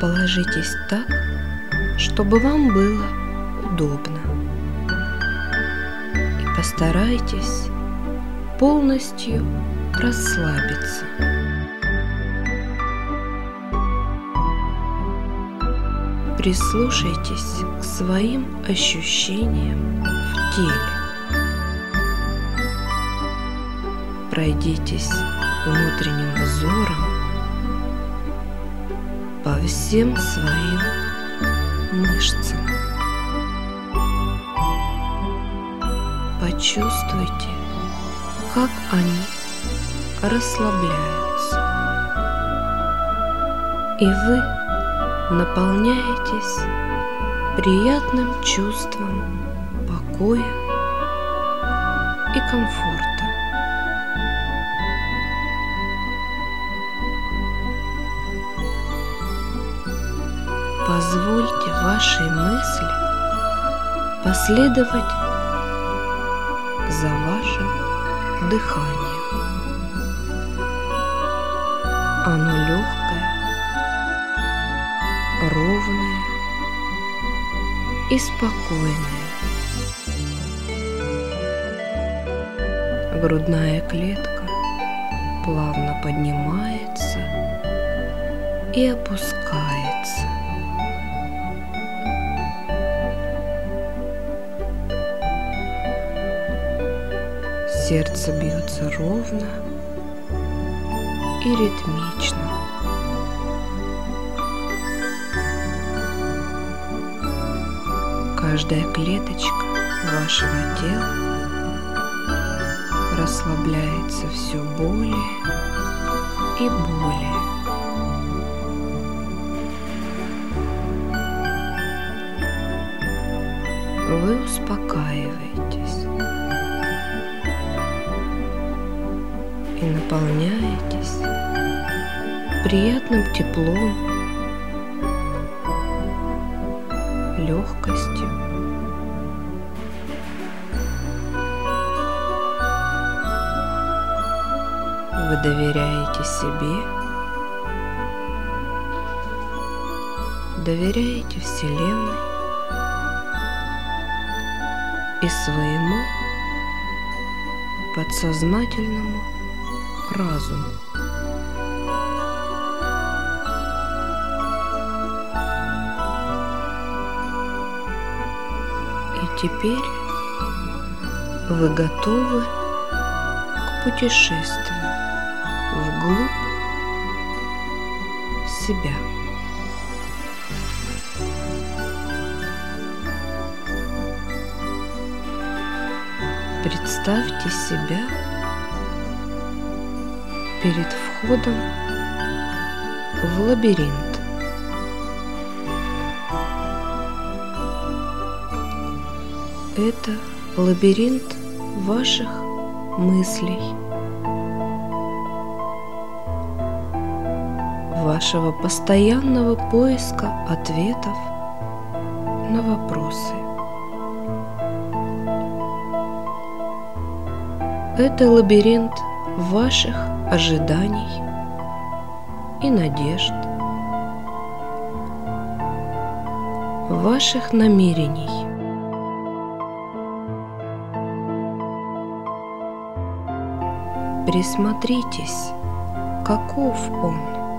Расположитесь так, чтобы вам было удобно. И постарайтесь полностью расслабиться. Прислушайтесь к своим ощущениям в теле. Пройдитесь внутренним взором по всем своим мышцам. Почувствуйте, как они расслабляются, и вы наполняетесь приятным чувством покоя и комфорта. Позвольте вашей мысли последовать за вашим дыханием. Оно легкое, ровное и спокойное. Грудная клетка плавно поднимается и опускается. Сердце бьется ровно и ритмично. Каждая клеточка вашего тела расслабляется все более и более. Вы успокаиваетесь и наполняетесь приятным теплом, легкостью. Вы доверяете себе, доверяете Вселенной и своему подсознательному разуму. И теперь вы готовы к путешествию вглубь себя. Представьте себя перед входом в лабиринт. Это лабиринт ваших мыслей, вашего постоянного поиска ответов на вопросы. Это лабиринт ваших ожиданий и надежд, ваших намерений. Присмотритесь, каков он.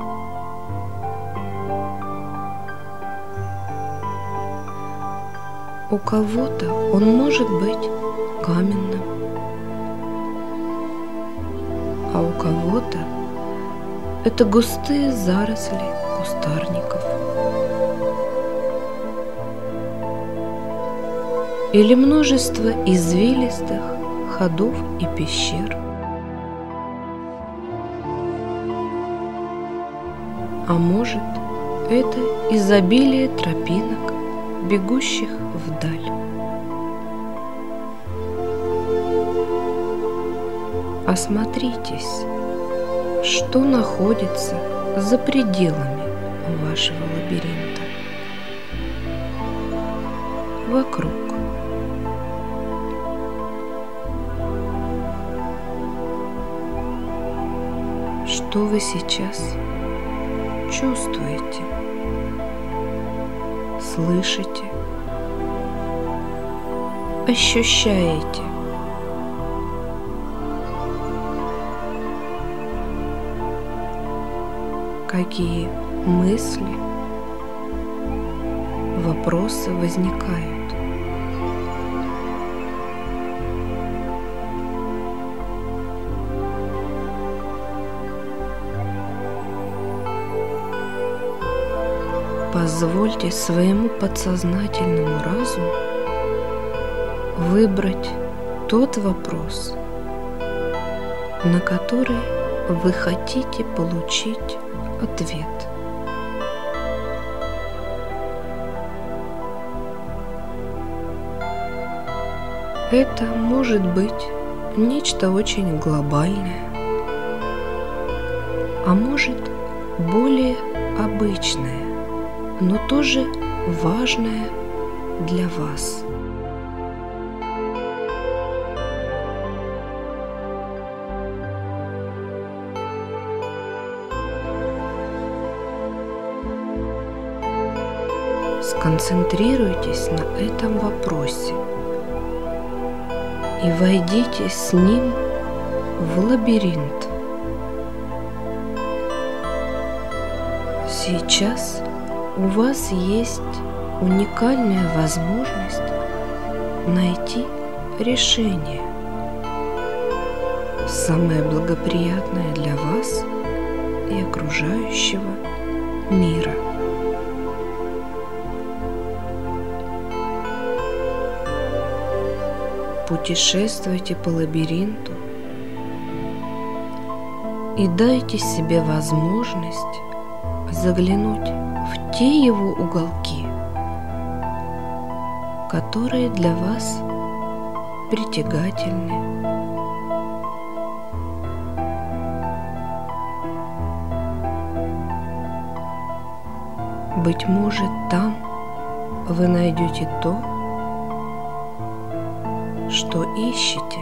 У кого-то он может быть каменным, а у кого-то это густые заросли кустарников или множество извилистых ходов и пещер. А может, это изобилие тропинок, бегущих вдаль. Осмотритесь, что находится за пределами вашего лабиринта, вокруг. Что вы сейчас чувствуете? слышите, ощущаете. Какие мысли, вопросы возникают. Позвольте своему подсознательному разуму выбрать тот вопрос, на который вы хотите получить ответ. Это может быть нечто очень глобальное, а может более обычное, но тоже важное для вас. Сконцентрируйтесь на этом вопросе и войдите с ним в лабиринт. Сейчас у вас есть уникальная возможность найти решение, самое благоприятное для вас и окружающего мира. Путешествуйте по лабиринту и дайте себе возможность заглянуть в те его уголки, которые для вас притягательны. Быть может, там вы найдете то, что ищете.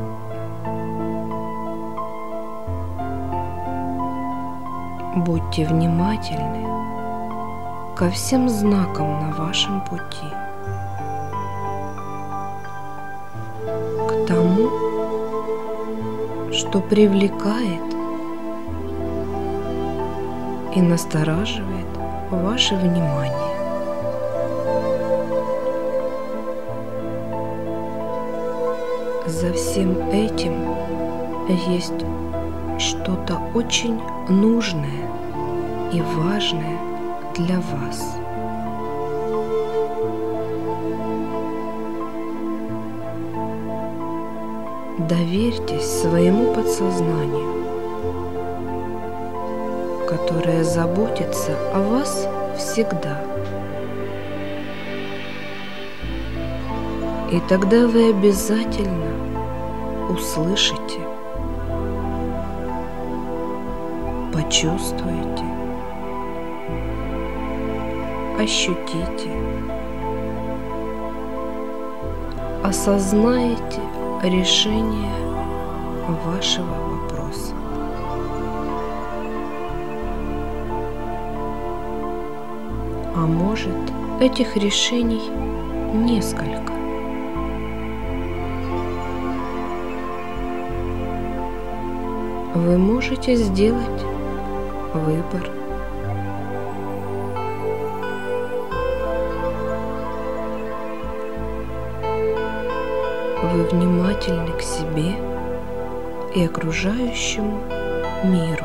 Будьте внимательны ко всем знакам на вашем пути, к тому, что привлекает и настораживает ваше внимание. За всем этим есть что-то очень нужное и важное для вас. Доверьтесь своему подсознанию, которое заботится о вас всегда. И тогда вы обязательно услышите, почувствуете, ощутите, осознаете решение вашего вопроса. А может, этих решений несколько. Вы можете сделать выбор. Вы внимательны к себе и окружающему миру.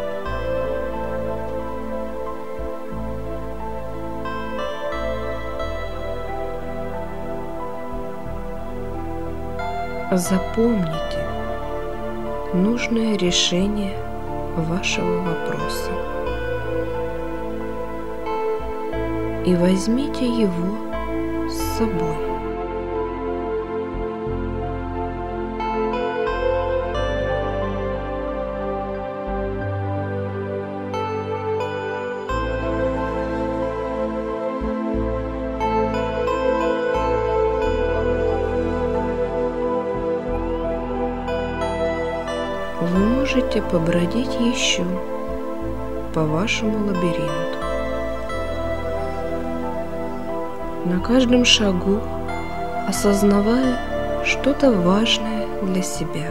Запомните нужное решение вашего вопроса и возьмите его с собой. Вы можете побродить еще по вашему лабиринту. на каждом шагу осознавая что-то важное для себя.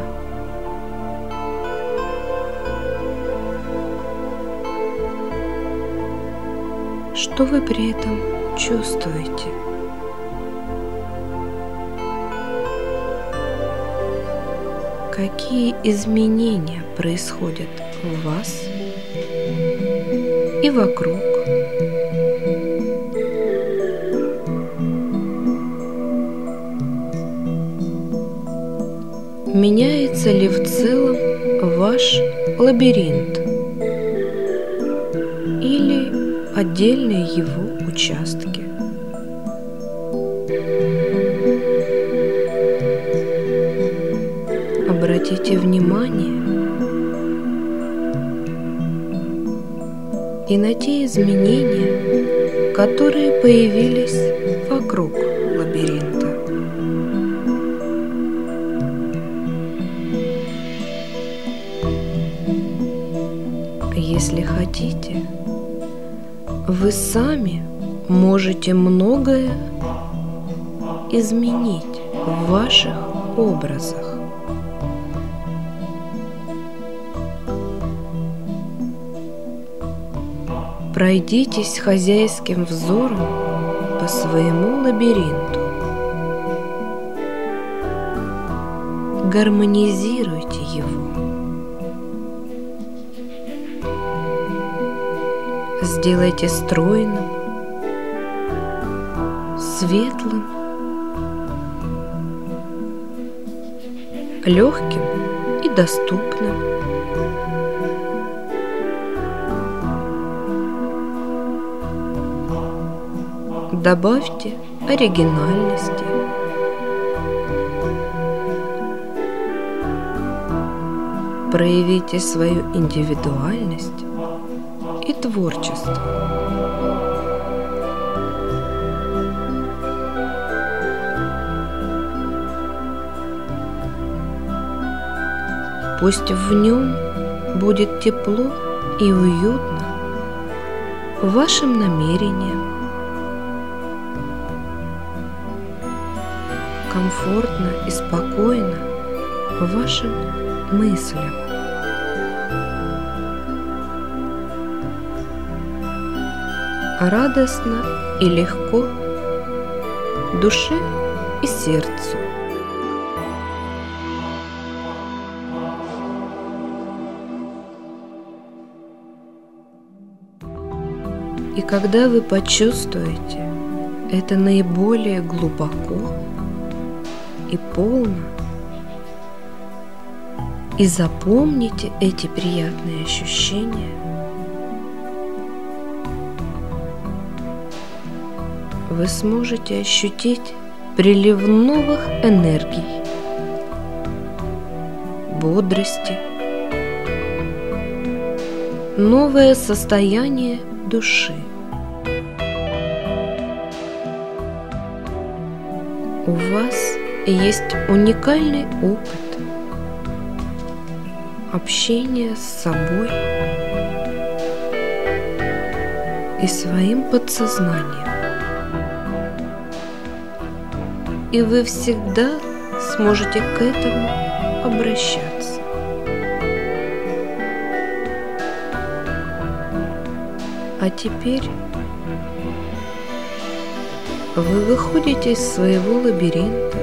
Что вы при этом чувствуете? Какие изменения происходят в вас и вокруг? Меняется ли в целом ваш лабиринт или отдельные его участки? Обратите внимание и на те изменения, которые появились вокруг лабиринта. Если хотите, вы сами можете многое изменить в ваших образах. Пройдитесь хозяйским взором по своему лабиринту. Гармонизируйте его. Сделайте стройным, светлым, легким и доступным. Добавьте оригинальности. Проявите свою индивидуальность и творчество. Пусть в нем будет тепло и уютно вашим намерениям, комфортно и спокойно вашим мыслям. Радостно и легко душе и сердцу. И когда вы почувствуете это наиболее глубоко и полно, и запомните эти приятные ощущения, вы сможете ощутить прилив новых энергий, бодрости, новое состояние души. У вас есть уникальный опыт общения с собой и своим подсознанием. И вы всегда сможете к этому обращаться. А теперь вы выходите из своего лабиринта,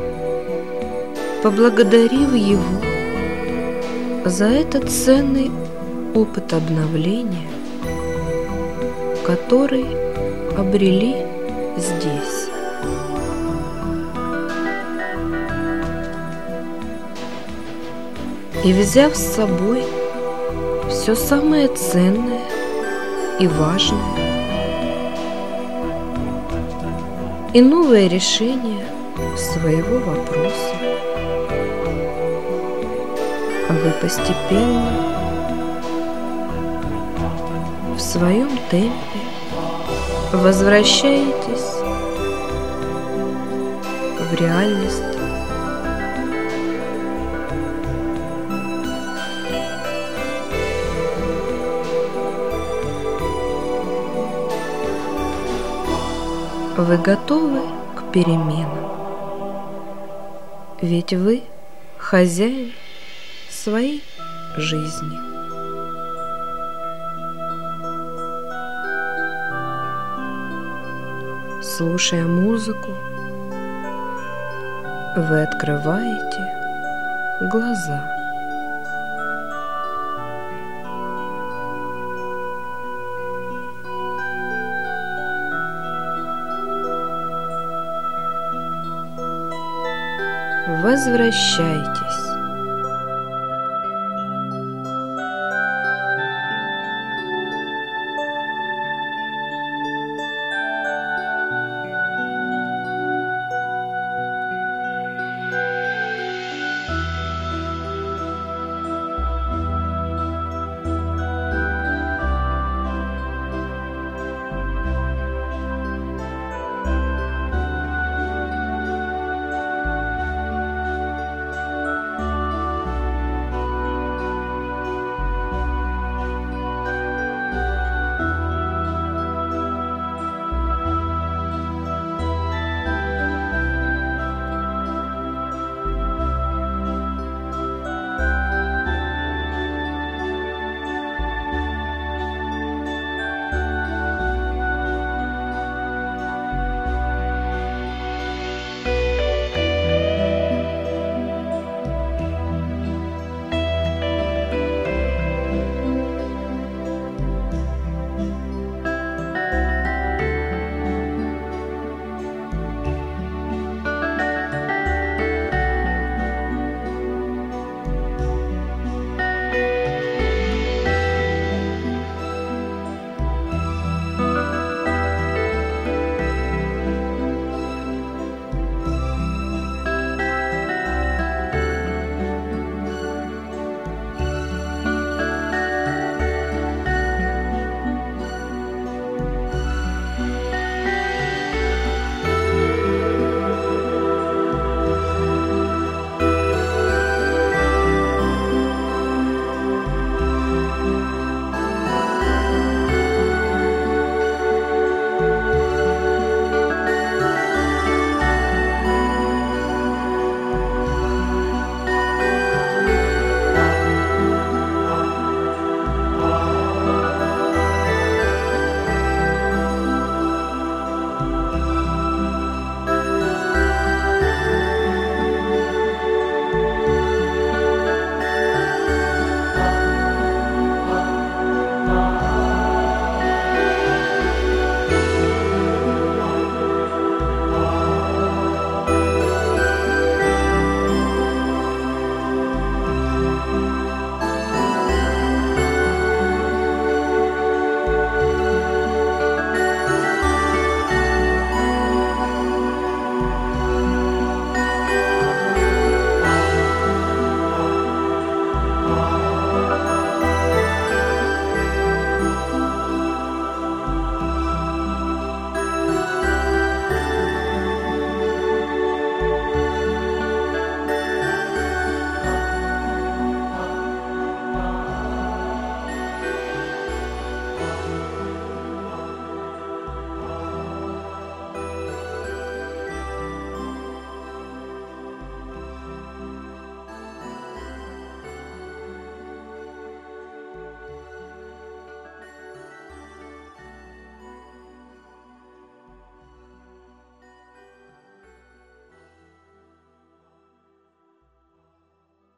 поблагодарив его за этот ценный опыт обновления, который обрели здесь. И взяв с собой все самое ценное и важное, и новое решение своего вопроса, вы постепенно в своем темпе возвращаетесь в реальность, вы готовы к переменам. Ведь вы хозяин своей жизни. Слушая музыку, вы открываете глаза. Возвращайтесь